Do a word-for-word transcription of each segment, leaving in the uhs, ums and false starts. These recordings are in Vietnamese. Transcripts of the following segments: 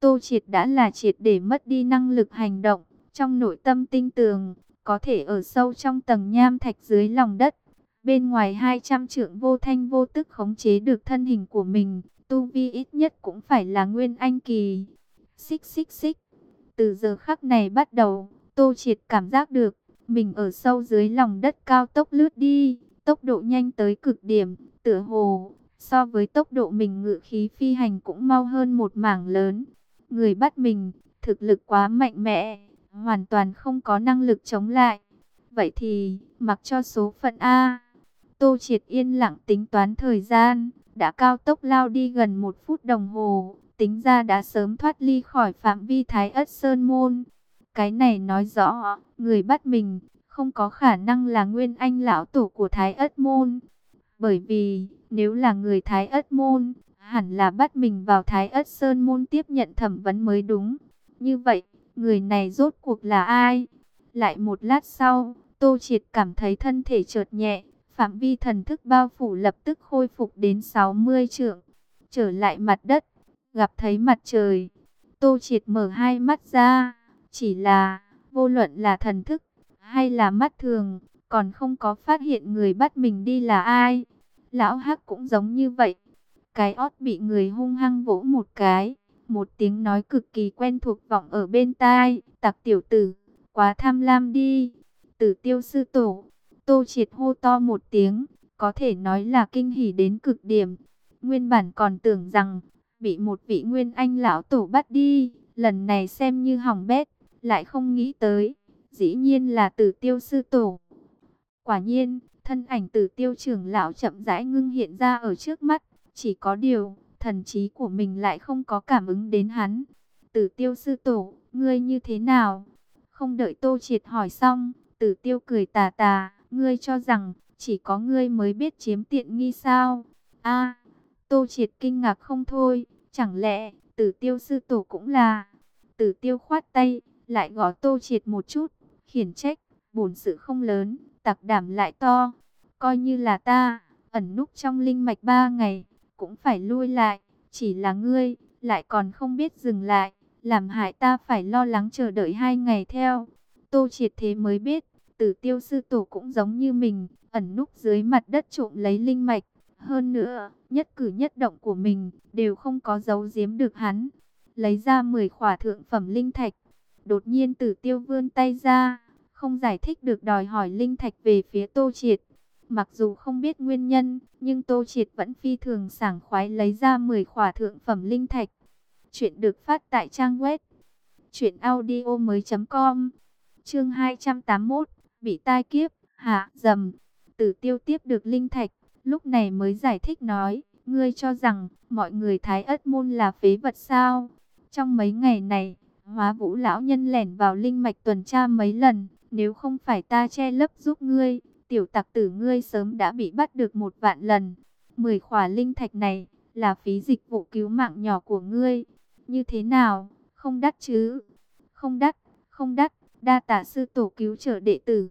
Tô Triệt đã là triệt để mất đi năng lực hành động, trong nội tâm tinh tường, có thể ở sâu trong tầng nham thạch dưới lòng đất. Bên ngoài hai trăm trượng vô thanh vô tức khống chế được thân hình của mình, tu vi ít nhất cũng phải là nguyên anh kỳ. Xích xích xích, từ giờ khắc này bắt đầu, Tô Triệt cảm giác được, mình ở sâu dưới lòng đất cao tốc lướt đi, tốc độ nhanh tới cực điểm, tựa hồ, so với tốc độ mình ngự khí phi hành cũng mau hơn một mảng lớn. Người bắt mình, thực lực quá mạnh mẽ, hoàn toàn không có năng lực chống lại. Vậy thì, mặc cho số phận A. Tô Triệt yên lặng tính toán thời gian, đã cao tốc lao đi gần một phút đồng hồ, tính ra đã sớm thoát ly khỏi phạm vi Thái Ất Sơn Môn. Cái này nói rõ, người bắt mình, không có khả năng là nguyên anh lão tổ của Thái Ất Môn. Bởi vì, nếu là người Thái Ất Môn, hẳn là bắt mình vào Thái Ất Sơn Môn tiếp nhận thẩm vấn mới đúng. Như vậy, người này rốt cuộc là ai? Lại một lát sau, Tô Triệt cảm thấy thân thể chợt nhẹ, phạm vi thần thức bao phủ lập tức khôi phục đến sáu mươi trượng. Trở lại mặt đất, gặp thấy mặt trời. Tô Triệt mở hai mắt ra, chỉ là, vô luận là thần thức, hay là mắt thường, còn không có phát hiện người bắt mình đi là ai. Lão Hắc cũng giống như vậy. Cái ót bị người hung hăng vỗ một cái, một tiếng nói cực kỳ quen thuộc vọng ở bên tai, tặc tiểu tử, quá tham lam đi. Tử Tiêu sư tổ. Tô Triệt hô to một tiếng, có thể nói là kinh hỉ đến cực điểm. Nguyên bản còn tưởng rằng, bị một vị nguyên anh lão tổ bắt đi, lần này xem như hỏng bét, lại không nghĩ tới, dĩ nhiên là Tử Tiêu sư tổ. Quả nhiên, thân ảnh Tử Tiêu trưởng lão chậm rãi ngưng hiện ra ở trước mắt, chỉ có điều, thần trí của mình lại không có cảm ứng đến hắn. Tử Tiêu sư tổ, ngươi như thế nào? Không đợi Tô Triệt hỏi xong, Tử Tiêu cười tà tà, ngươi cho rằng, chỉ có ngươi mới biết chiếm tiện nghi sao? A, Tô Triệt kinh ngạc không thôi, chẳng lẽ, Tử Tiêu sư tổ cũng là... Tử Tiêu khoát tay, lại gõ Tô Triệt một chút, khiển trách, bổn sự không lớn, tặc đảm lại to. Coi như là ta, ẩn núp trong linh mạch ba ngày, cũng phải lui lại, chỉ là ngươi, lại còn không biết dừng lại, làm hại ta phải lo lắng chờ đợi hai ngày theo. Tô Triệt thế mới biết, Tử Tiêu sư tổ cũng giống như mình, ẩn núp dưới mặt đất trộm lấy linh mạch. Hơn nữa, nhất cử nhất động của mình, đều không có giấu giếm được hắn. Lấy ra mười khỏa thượng phẩm linh thạch. Đột nhiên Tử Tiêu vươn tay ra, không giải thích được đòi hỏi linh thạch về phía Tô Triệt. Mặc dù không biết nguyên nhân, nhưng Tô Triệt vẫn phi thường sảng khoái lấy ra mười khỏa thượng phẩm linh thạch. Chuyện được phát tại trang web truyện audio mới chấm com. Chương hai trăm tám mươi mốt, bị tai kiếp, hạ dầm. Tử Tiêu tiếp được linh thạch, lúc này mới giải thích nói, ngươi cho rằng mọi người Thái Ất môn là phế vật sao? Trong mấy ngày này, Hóa Vũ lão nhân lẻn vào linh mạch tuần tra mấy lần, nếu không phải ta che lấp giúp ngươi, tiểu tặc tử ngươi sớm đã bị bắt được một vạn lần. Mười khỏa linh thạch này là phí dịch vụ cứu mạng nhỏ của ngươi. Như thế nào? Không đắt chứ? Không đắt, không đắt, đa tạ sư tổ cứu trợ đệ tử.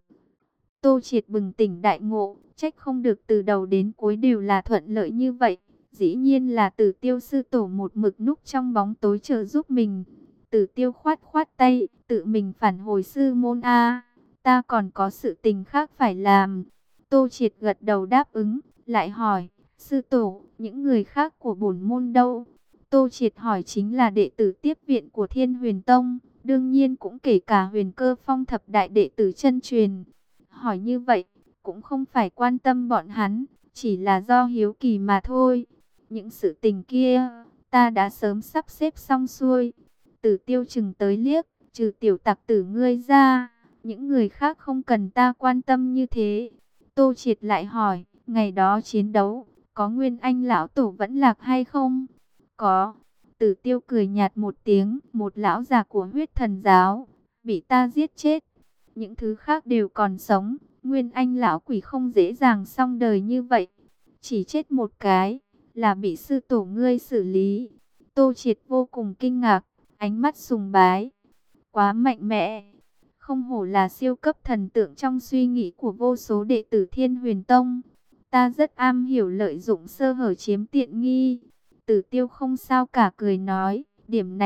Tô Triệt bừng tỉnh đại ngộ, trách không được từ đầu đến cuối đều là thuận lợi như vậy. Dĩ nhiên là Tử Tiêu sư tổ một mực núp trong bóng tối chờ giúp mình. Tử Tiêu khoát khoát tay, tự mình phản hồi sư môn A. Ta còn có sự tình khác phải làm. Tô Triệt gật đầu đáp ứng, lại hỏi, sư tổ, những người khác của bổn môn đâu? Tô Triệt hỏi chính là đệ tử tiếp viện của Thiên Huyền Tông, đương nhiên cũng kể cả Huyền Cơ Phong thập đại đệ tử chân truyền. Hỏi như vậy, cũng không phải quan tâm bọn hắn, chỉ là do hiếu kỳ mà thôi. Những sự tình kia, ta đã sớm sắp xếp xong xuôi. Tử Tiêu chừng tới liếc, trừ tiểu tặc tử ngươi ra, những người khác không cần ta quan tâm như thế. Tô Triệt lại hỏi, ngày đó chiến đấu, có Nguyên Anh lão tổ vẫn lạc hay không? Có. Tử Tiêu cười nhạt một tiếng, một lão già của huyết thần giáo, bị ta giết chết. Những thứ khác đều còn sống, Nguyên Anh lão quỷ không dễ dàng xong đời như vậy. Chỉ chết một cái, là bị sư tổ ngươi xử lý. Tô Triệt vô cùng kinh ngạc, ánh mắt sùng bái. Quá mạnh mẽ. Không hổ là siêu cấp thần tượng trong suy nghĩ của vô số đệ tử Thiên Huyền Tông. Ta rất am hiểu lợi dụng sơ hở chiếm tiện nghi. Tử Tiêu không sao cả cười nói, điểm này,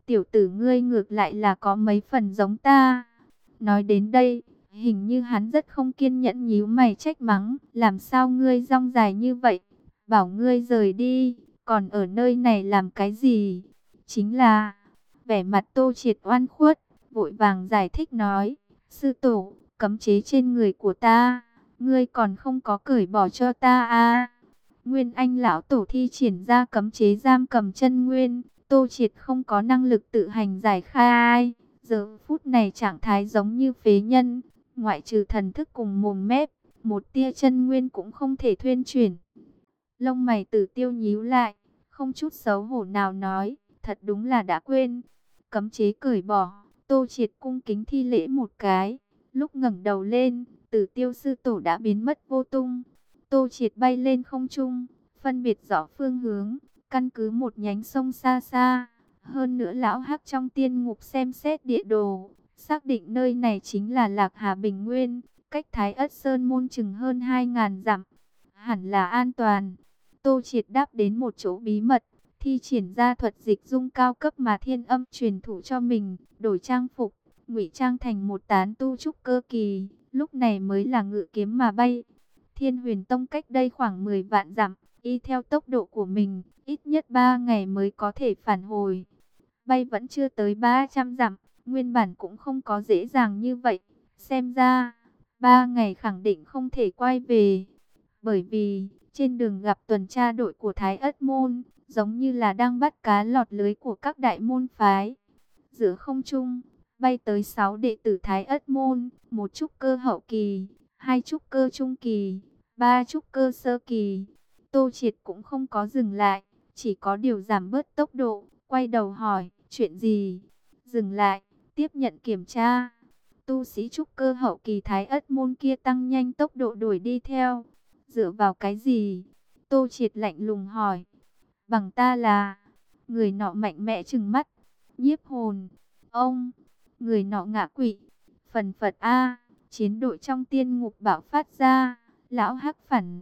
tiểu tử ngươi ngược lại là có mấy phần giống ta. Nói đến đây, hình như hắn rất không kiên nhẫn, nhíu mày trách mắng, làm sao ngươi dong dài như vậy, bảo ngươi rời đi, còn ở nơi này làm cái gì? Chính là, vẻ mặt Tô Triệt oan khuất, vội vàng giải thích nói, sư tổ, cấm chế trên người của ta, ngươi còn không có cởi bỏ cho ta à? Nguyên Anh lão tổ thi triển ra cấm chế giam cầm chân nguyên, Tô Triệt không có năng lực tự hành giải khai. Giờ phút này trạng thái giống như phế nhân, ngoại trừ thần thức cùng mồm mép, một tia chân nguyên cũng không thể thuyên chuyển. Lông mày Tử Tiêu nhíu lại, không chút xấu hổ nào nói, thật đúng là đã quên. Cấm chế cởi bỏ, Tô Triệt cung kính thi lễ một cái, lúc ngẩng đầu lên, Tử Tiêu sư tổ đã biến mất vô tung. Tô Triệt bay lên không trung, phân biệt rõ phương hướng, căn cứ một nhánh sông xa xa. Hơn nữa lão hắc trong tiên ngục xem xét địa đồ, xác định nơi này chính là Lạc Hà Bình Nguyên, cách Thái Ất Sơn môn chừng hơn hai ngàn dặm, hẳn là an toàn. Tô Triệt đáp đến một chỗ bí mật, thi triển ra thuật dịch dung cao cấp mà Thiên Âm truyền thụ cho mình, đổi trang phục, ngụy trang thành một tán tu trúc cơ kỳ, lúc này mới là ngự kiếm mà bay. Thiên Huyền Tông cách đây khoảng mười vạn dặm, y theo tốc độ của mình, ít nhất ba ngày mới có thể phản hồi. Bay vẫn chưa tới ba trăm dặm, nguyên bản cũng không có dễ dàng như vậy. Xem ra, ba ngày khẳng định không thể quay về. Bởi vì, trên đường gặp tuần tra đội của Thái Ất Môn, giống như là đang bắt cá lọt lưới của các đại môn phái. Giữa không trung, bay tới sáu đệ tử Thái Ất Môn, một trúc cơ hậu kỳ, hai trúc cơ trung kỳ, ba trúc cơ sơ kỳ. Tô Triệt cũng không có dừng lại, chỉ có điều giảm bớt tốc độ, quay đầu hỏi, chuyện gì? Dừng lại, tiếp nhận kiểm tra. Tu sĩ trúc cơ hậu kỳ Thái Ất Môn kia tăng nhanh tốc độ đuổi đi theo. Dựa vào cái gì? Tô Triệt lạnh lùng hỏi. Bằng ta là... Người nọ mạnh mẽ trừng mắt. Nhiếp hồn. Ông. Người nọ ngã quỵ. Phần phật A. Chiến đội trong tiên ngục bạo phát ra. Lão hắc phản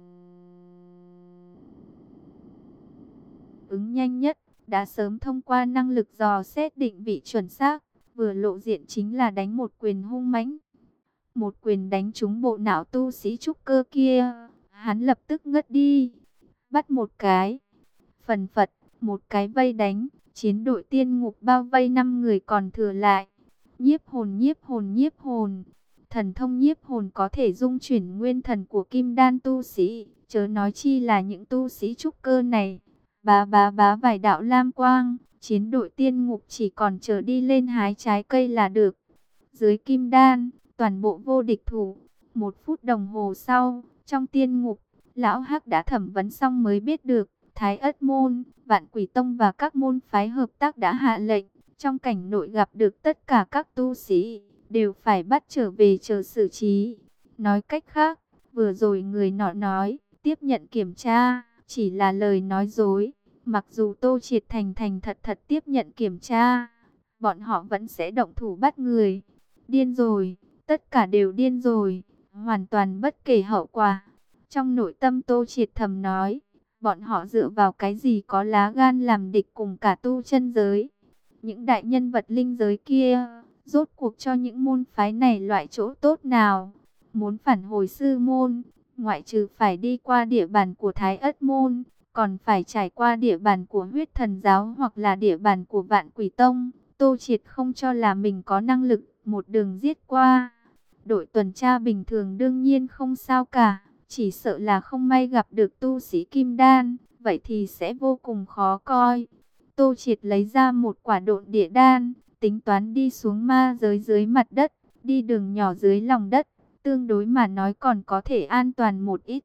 ứng nhanh nhất, đã sớm thông qua năng lực dò xét định vị chuẩn xác, vừa lộ diện chính là đánh một quyền hung mãnh. Một quyền đánh trúng bộ não tu sĩ trúc cơ kia, hắn lập tức ngất đi. Bắt một cái, phần phật, một cái vây đánh, chiến đội tiên ngục bao vây năm người còn thừa lại. Nhiếp hồn, nhiếp hồn, nhiếp hồn. Thần thông nhiếp hồn có thể dung chuyển nguyên thần của kim đan tu sĩ, chớ nói chi là những tu sĩ trúc cơ này. Bá bá bá vài đạo lam quang, chiến đội tiên ngục chỉ còn chờ đi lên hái trái cây là được. Dưới kim đan, toàn bộ vô địch thủ. Một phút đồng hồ sau, trong tiên ngục, lão hắc đã thẩm vấn xong mới biết được, Thái Ất Môn, Vạn Quỷ Tông và các môn phái hợp tác đã hạ lệnh, trong cảnh nội gặp được tất cả các tu sĩ, đều phải bắt trở về chờ xử trí. Nói cách khác, vừa rồi người nọ nói, tiếp nhận kiểm tra, chỉ là lời nói dối. Mặc dù Tô Triệt thành thành thật thật tiếp nhận kiểm tra, bọn họ vẫn sẽ động thủ bắt người. Điên rồi, tất cả đều điên rồi, hoàn toàn bất kể hậu quả. Trong nội tâm Tô Triệt thầm nói, bọn họ dựa vào cái gì có lá gan làm địch cùng cả tu chân giới. Những đại nhân vật linh giới kia, rốt cuộc cho những môn phái này loại chỗ tốt nào? Muốn phản hồi sư môn, ngoại trừ phải đi qua địa bàn của Thái Ất Môn, còn phải trải qua địa bàn của Huyết Thần Giáo hoặc là địa bàn của Vạn Quỷ Tông. Tô Triệt không cho là mình có năng lực một đường giết qua. Đội tuần tra bình thường đương nhiên không sao cả, chỉ sợ là không may gặp được tu sĩ kim đan, vậy thì sẽ vô cùng khó coi. Tô Triệt lấy ra một quả độn địa đan, tính toán đi xuống ma giới dưới mặt đất, đi đường nhỏ dưới lòng đất, tương đối mà nói còn có thể an toàn một ít.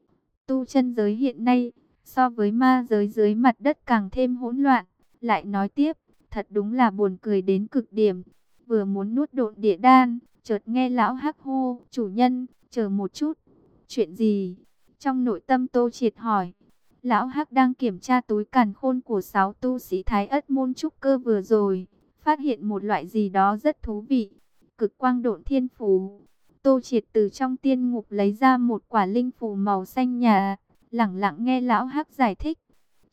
Tu chân giới hiện nay, so với ma giới dưới mặt đất càng thêm hỗn loạn. Lại nói tiếp, thật đúng là buồn cười đến cực điểm. Vừa muốn nuốt độn địa đan, chợt nghe lão hắc hô, chủ nhân, chờ một chút. Chuyện gì? Trong nội tâm Tô Triệt hỏi. Lão hắc đang kiểm tra túi càn khôn của sáu tu sĩ Thái Ất Môn trúc cơ vừa rồi, phát hiện một loại gì đó rất thú vị. Cực quang độn thiên phù. Tô Triệt từ trong tiên ngục lấy ra một quả linh phù màu xanh nhà, lẳng lặng nghe lão hắc giải thích.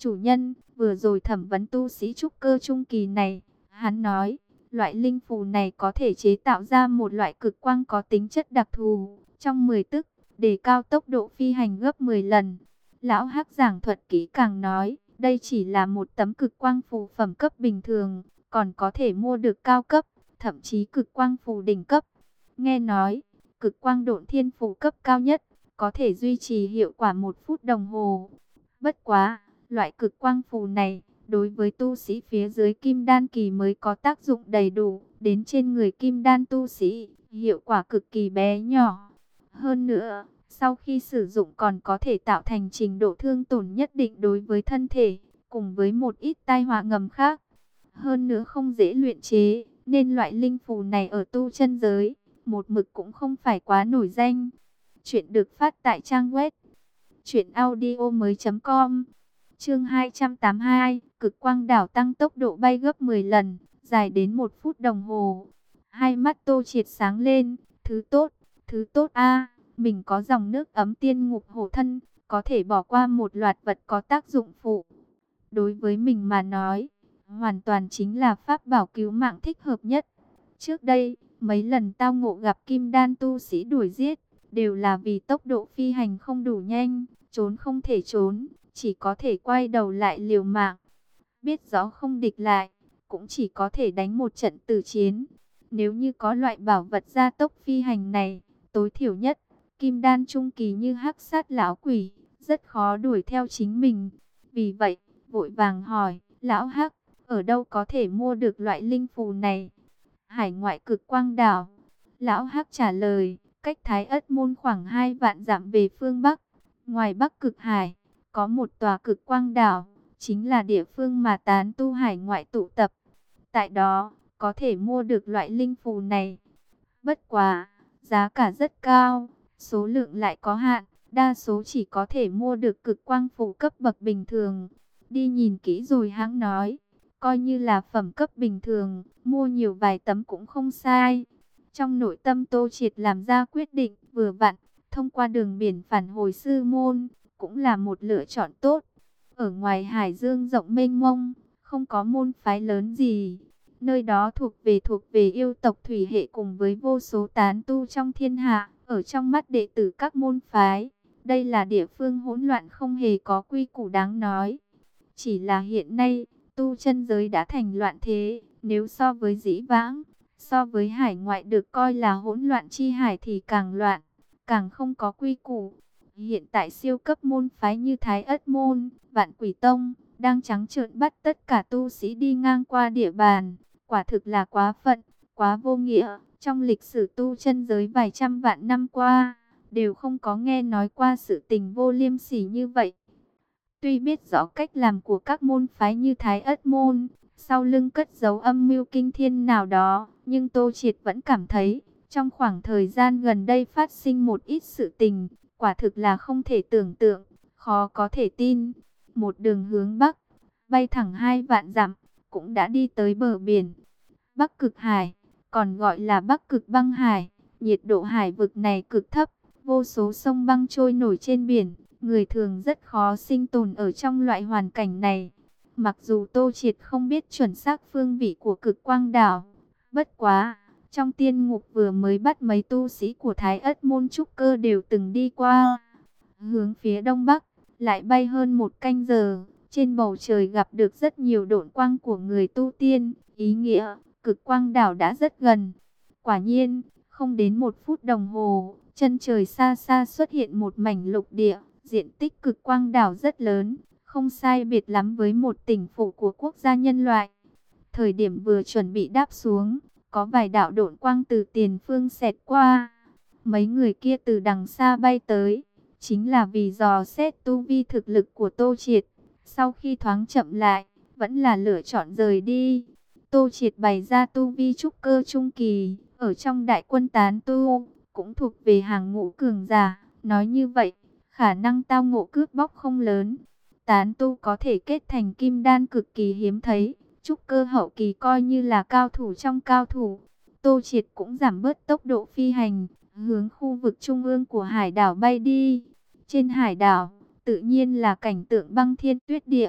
Chủ nhân, vừa rồi thẩm vấn tu sĩ trúc cơ trung kỳ này, hắn nói, loại linh phù này có thể chế tạo ra một loại cực quang có tính chất đặc thù, trong mười tức, đề cao tốc độ phi hành gấp mười lần. Lão Hắc giảng thuật kỹ càng nói, đây chỉ là một tấm cực quang phù phẩm cấp bình thường, còn có thể mua được cao cấp, thậm chí cực quang phù đỉnh cấp. Nghe nói, cực quang độn thiên phù cấp cao nhất, có thể duy trì hiệu quả một phút đồng hồ. Bất quá, loại cực quang phù này, đối với tu sĩ phía dưới kim đan kỳ mới có tác dụng đầy đủ, đến trên người kim đan tu sĩ, hiệu quả cực kỳ bé nhỏ. Hơn nữa, sau khi sử dụng còn có thể tạo thành trình độ thương tổn nhất định đối với thân thể, cùng với một ít tai họa ngầm khác. Hơn nữa không dễ luyện chế, nên loại linh phù này ở tu chân giới, một mực cũng không phải quá nổi danh. Chuyện được phát tại trang web truyện audio mới chấm com. Chương hai trăm tám mươi hai, cực quang đảo tăng tốc độ bay gấp mười lần, dài đến một phút đồng hồ. Hai mắt Tô Triệt sáng lên, thứ tốt, thứ tốt a, mình có dòng nước ấm tiên ngục hộ thân, có thể bỏ qua một loạt vật có tác dụng phụ. Đối với mình mà nói, hoàn toàn chính là pháp bảo cứu mạng thích hợp nhất. Trước đây, mấy lần tao ngộ gặp kim đan tu sĩ đuổi giết, đều là vì tốc độ phi hành không đủ nhanh, trốn không thể trốn, chỉ có thể quay đầu lại liều mạng. Biết rõ không địch lại, cũng chỉ có thể đánh một trận tử chiến. Nếu như có loại bảo vật gia tốc phi hành này, tối thiểu nhất, kim đan trung kỳ như hắc sát lão quỷ, rất khó đuổi theo chính mình. Vì vậy, vội vàng hỏi, lão Hắc, ở đâu có thể mua được loại linh phù này? Hải ngoại cực quang đảo. Lão Hắc trả lời, cách Thái Ất Môn khoảng hai vạn dặm về phương Bắc. Ngoài Bắc cực hải, có một tòa cực quang đảo, chính là địa phương mà tán tu hải ngoại tụ tập. Tại đó, có thể mua được loại linh phù này. Bất quá, giá cả rất cao, số lượng lại có hạn, đa số chỉ có thể mua được cực quang phù cấp bậc bình thường. Đi nhìn kỹ rồi hãng nói, coi như là phẩm cấp bình thường, mua nhiều vài tấm cũng không sai. Trong nội tâm Tô Triệt làm ra quyết định, vừa vặn, thông qua đường biển phản hồi sư môn, cũng là một lựa chọn tốt. Ở ngoài hải dương rộng mênh mông, không có môn phái lớn gì. Nơi đó thuộc về thuộc về yêu tộc thủy hệ cùng với vô số tán tu trong thiên hạ, ở trong mắt đệ tử các môn phái. Đây là địa phương hỗn loạn không hề có quy củ đáng nói. Chỉ là hiện nay, tu chân giới đã thành loạn thế, nếu so với dĩ vãng, so với hải ngoại được coi là hỗn loạn chi hải thì càng loạn, càng không có quy củ. Hiện tại siêu cấp môn phái như Thái Ất Môn, Vạn Quỷ Tông, đang trắng trợn bắt tất cả tu sĩ đi ngang qua địa bàn. Quả thực là quá phận, quá vô nghĩa. Trong lịch sử tu chân giới vài trăm vạn năm qua, đều không có nghe nói qua sự tình vô liêm sỉ như vậy. Tuy biết rõ cách làm của các môn phái như Thái Ất Môn, sau lưng cất giấu âm mưu kinh thiên nào đó, nhưng Tô Triệt vẫn cảm thấy, trong khoảng thời gian gần đây phát sinh một ít sự tình, quả thực là không thể tưởng tượng, khó có thể tin. Một đường hướng Bắc, bay thẳng hai vạn dặm, cũng đã đi tới bờ biển. Bắc Cực Hải, còn gọi là Bắc Cực Băng Hải, nhiệt độ hải vực này cực thấp, vô số sông băng trôi nổi trên biển. Người thường rất khó sinh tồn ở trong loại hoàn cảnh này. Mặc dù Tô Triệt không biết chuẩn xác phương vị của cực quang đảo, bất quá, trong tiên ngục vừa mới bắt mấy tu sĩ của Thái Ất Môn trúc cơ đều từng đi qua. Hướng phía đông bắc, lại bay hơn một canh giờ, trên bầu trời gặp được rất nhiều độn quang của người tu tiên, ý nghĩa, cực quang đảo đã rất gần. Quả nhiên, không đến một phút đồng hồ, chân trời xa xa xuất hiện một mảnh lục địa. Diện tích cực quang đảo rất lớn, không sai biệt lắm với một tỉnh phủ của quốc gia nhân loại. Thời điểm vừa chuẩn bị đáp xuống, có vài đạo độn quang từ tiền phương xẹt qua. Mấy người kia từ đằng xa bay tới, chính là vì dò xét tu vi thực lực của Tô Triệt. Sau khi thoáng chậm lại, vẫn là lựa chọn rời đi. Tô Triệt bày ra tu vi trúc cơ trung kỳ, ở trong đại quân tán tu, cũng thuộc về hàng ngũ cường giả. Nói như vậy, khả năng tao ngộ cướp bóc không lớn. Tán tu có thể kết thành kim đan cực kỳ hiếm thấy. Trúc cơ hậu kỳ coi như là cao thủ trong cao thủ. Tô Triệt cũng giảm bớt tốc độ phi hành, hướng khu vực trung ương của hải đảo bay đi. Trên hải đảo, tự nhiên là cảnh tượng băng thiên tuyết địa,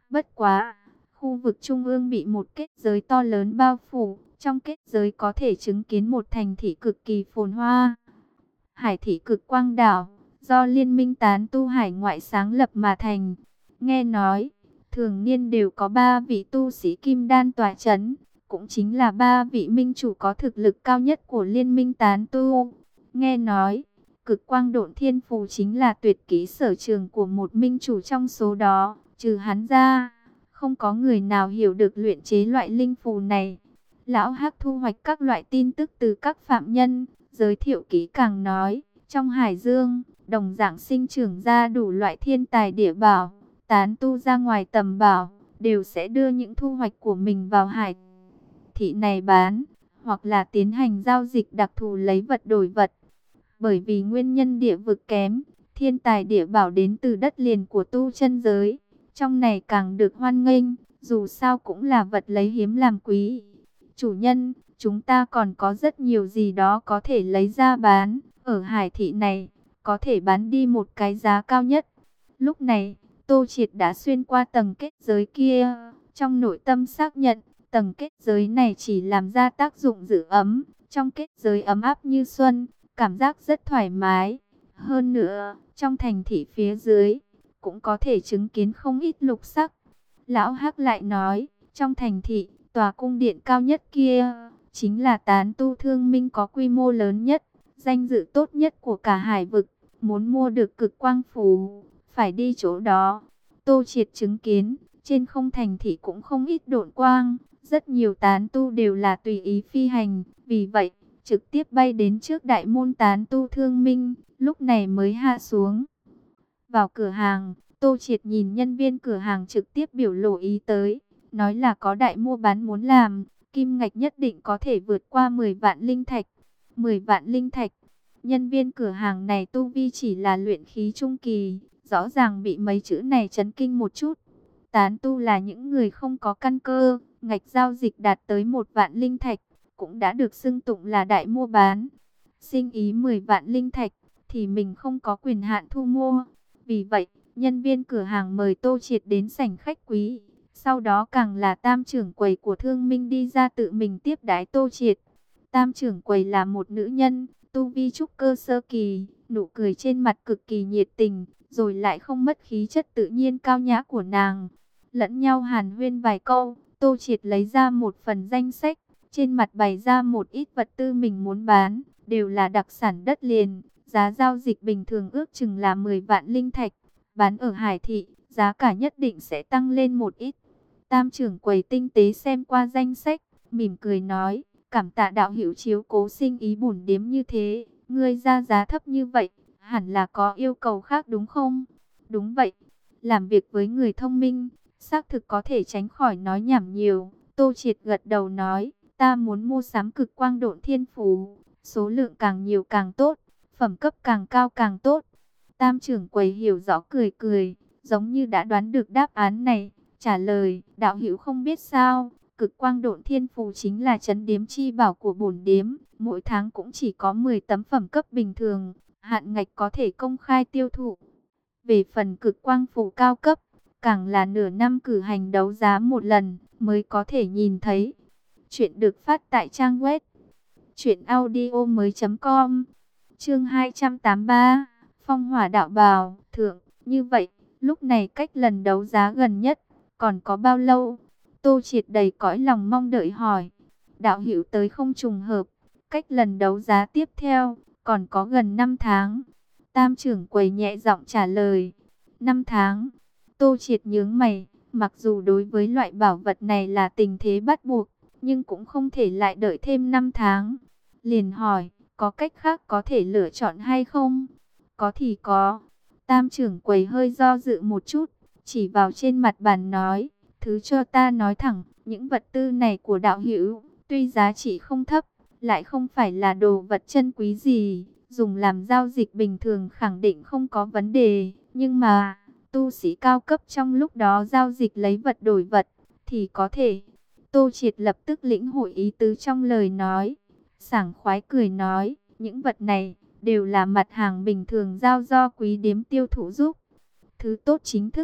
Bất quá, khu vực trung ương bị một kết giới to lớn bao phủ, trong kết giới có thể chứng kiến một thành thị cực kỳ phồn hoa. Hải thị Cực Quang Đảo, do Liên minh tán tu hải ngoại sáng lập mà thành. Nghe nói, thường niên đều có ba vị tu sĩ kim đan tọa chấn, cũng chính là ba vị minh chủ có thực lực cao nhất của Liên minh tán tu. Nghe nói, Cực Quang Độn Thiên Phù chính là tuyệt kỹ sở trường của một minh chủ trong số đó, trừ hắn ra, không có người nào hiểu được luyện chế loại linh phù này. Lão Hắc thu hoạch các loại tin tức từ các phạm nhân, giới thiệu kỹ càng nói, trong Hải Dương, đồng dạng sinh trưởng ra đủ loại thiên tài địa bảo, tán tu ra ngoài tầm bảo, đều sẽ đưa những thu hoạch của mình vào hải thị này bán, hoặc là tiến hành giao dịch đặc thù lấy vật đổi vật. Bởi vì nguyên nhân địa vực kém, thiên tài địa bảo đến từ đất liền của tu chân giới, trong này càng được hoan nghênh, dù sao cũng là vật lấy hiếm làm quý. Chủ nhân, chúng ta còn có rất nhiều gì đó có thể lấy ra bán, ở hải thị này, có thể bán đi một cái giá cao nhất. Lúc này, Tô Triệt đã xuyên qua tầng kết giới kia, trong nội tâm xác nhận, tầng kết giới này chỉ làm ra tác dụng giữ ấm, trong kết giới ấm áp như xuân, cảm giác rất thoải mái. Hơn nữa, trong thành thị phía dưới, cũng có thể chứng kiến không ít lục sắc. Lão Hắc lại nói, trong thành thị, tòa cung điện cao nhất kia, chính là tán tu thương minh có quy mô lớn nhất, danh dự tốt nhất của cả hải vực. Muốn mua được cực quang phù, phải đi chỗ đó. Tô Triệt chứng kiến, trên không thành thị cũng không ít độn quang, rất nhiều tán tu đều là tùy ý phi hành, vì vậy, trực tiếp bay đến trước đại môn tán tu thương minh, lúc này mới hạ xuống. Vào cửa hàng, Tô Triệt nhìn nhân viên cửa hàng trực tiếp biểu lộ ý tới, nói là có đại mua bán muốn làm, kim ngạch nhất định có thể vượt qua mười vạn linh thạch. mười vạn linh thạch. Nhân viên cửa hàng này tu vi chỉ là luyện khí trung kỳ, rõ ràng bị mấy chữ này chấn kinh một chút. Tán tu là những người không có căn cơ, ngạch giao dịch đạt tới một vạn linh thạch, cũng đã được xưng tụng là đại mua bán. Sinh ý mười vạn linh thạch, thì mình không có quyền hạn thu mua. Vì vậy, nhân viên cửa hàng mời Tô Triệt đến sảnh khách quý. Sau đó càng là tam trưởng quầy của Thương Minh đi ra tự mình tiếp đái Tô Triệt. Tam trưởng quầy là một nữ nhân, tu vi trúc cơ sơ kỳ, nụ cười trên mặt cực kỳ nhiệt tình, rồi lại không mất khí chất tự nhiên cao nhã của nàng. Lẫn nhau hàn huyên vài câu, Tô Triệt lấy ra một phần danh sách, trên mặt bày ra một ít vật tư mình muốn bán, đều là đặc sản đất liền, giá giao dịch bình thường ước chừng là mười vạn linh thạch, bán ở hải thị, giá cả nhất định sẽ tăng lên một ít. Tam trưởng quầy tinh tế xem qua danh sách, mỉm cười nói, cảm tạ đạo hữu chiếu cố sinh ý bổn điếm như thế, ngươi ra giá thấp như vậy, hẳn là có yêu cầu khác đúng không? Đúng vậy, làm việc với người thông minh, xác thực có thể tránh khỏi nói nhảm nhiều. Tô Triệt gật đầu nói, ta muốn mua sắm cực quang độn thiên phù, số lượng càng nhiều càng tốt, phẩm cấp càng cao càng tốt. Tam trưởng quầy hiểu rõ cười cười, giống như đã đoán được đáp án này, trả lời, đạo hữu không biết sao, cực quang độn thiên phù chính là trấn điếm chi bảo của bổn điếm, mỗi tháng cũng chỉ có mười tấm phẩm cấp bình thường, hạn ngạch có thể công khai tiêu thụ. Về phần cực quang phù cao cấp, càng là nửa năm cử hành đấu giá một lần mới có thể nhìn thấy. Chuyện được phát tại trang web truyện audio mới chấm com. Chương hai trăm tám mươi ba, Phong Hỏa Đạo Bào thượng. Như vậy, lúc này cách lần đấu giá gần nhất còn có bao lâu? Tô Triệt đầy cõi lòng mong đợi hỏi. Đạo hữu tới không trùng hợp, cách lần đấu giá tiếp theo còn có gần năm tháng. Tam trưởng quầy nhẹ giọng trả lời. năm tháng. Tô Triệt nhướng mày, mặc dù đối với loại bảo vật này là tình thế bắt buộc, nhưng cũng không thể lại đợi thêm năm tháng. Liền hỏi, có cách khác có thể lựa chọn hay không? Có thì có. Tam trưởng quầy hơi do dự một chút, chỉ vào trên mặt bàn nói, thứ cho ta nói thẳng, những vật tư này của đạo hữu, tuy giá trị không thấp, lại không phải là đồ vật chân quý gì, dùng làm giao dịch bình thường khẳng định không có vấn đề, nhưng mà tu sĩ cao cấp trong lúc đó giao dịch lấy vật đổi vật thì có thể. Tô Triệt lập tức lĩnh hội ý tứ trong lời nói, sảng khoái cười nói, những vật này đều là mặt hàng bình thường giao do quý điếm tiêu thụ giúp. Thứ tốt chính thức,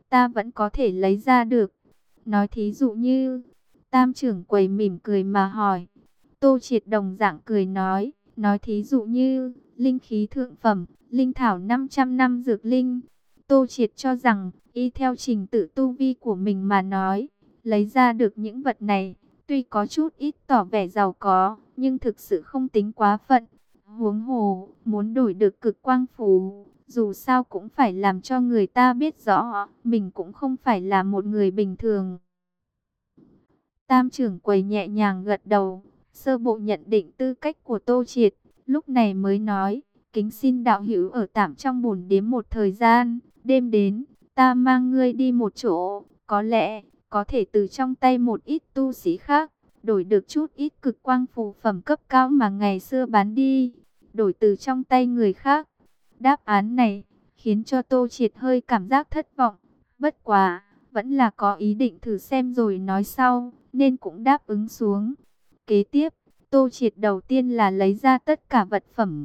ta vẫn có thể lấy ra được. Nói thí dụ như, Tam trưởng quầy mỉm cười mà hỏi. Tô Triệt đồng dạng cười nói, nói thí dụ như, linh khí thượng phẩm, linh thảo năm trăm năm dược linh. Tô Triệt cho rằng, y theo trình tự tu vi của mình mà nói, lấy ra được những vật này, tuy có chút ít tỏ vẻ giàu có, nhưng thực sự không tính quá phận. Huống hồ, muốn đổi được cực quang phù, dù sao cũng phải làm cho người ta biết rõ, mình cũng không phải là một người bình thường. Tam trưởng quầy nhẹ nhàng gật đầu, sơ bộ nhận định tư cách của Tô Triệt, lúc này mới nói, kính xin đạo hữu ở tạm trong bổn điếm một thời gian, đêm đến, ta mang ngươi đi một chỗ, có lẽ, có thể từ trong tay một ít tu sĩ khác, đổi được chút ít cực quang phù phẩm cấp cao mà ngày xưa bán đi, đổi từ trong tay người khác. Đáp án này, khiến cho Tô Triệt hơi cảm giác thất vọng, bất quá, vẫn là có ý định thử xem rồi nói sau, nên cũng đáp ứng xuống. Kế tiếp, Tô Triệt đầu tiên là lấy ra tất cả vật phẩm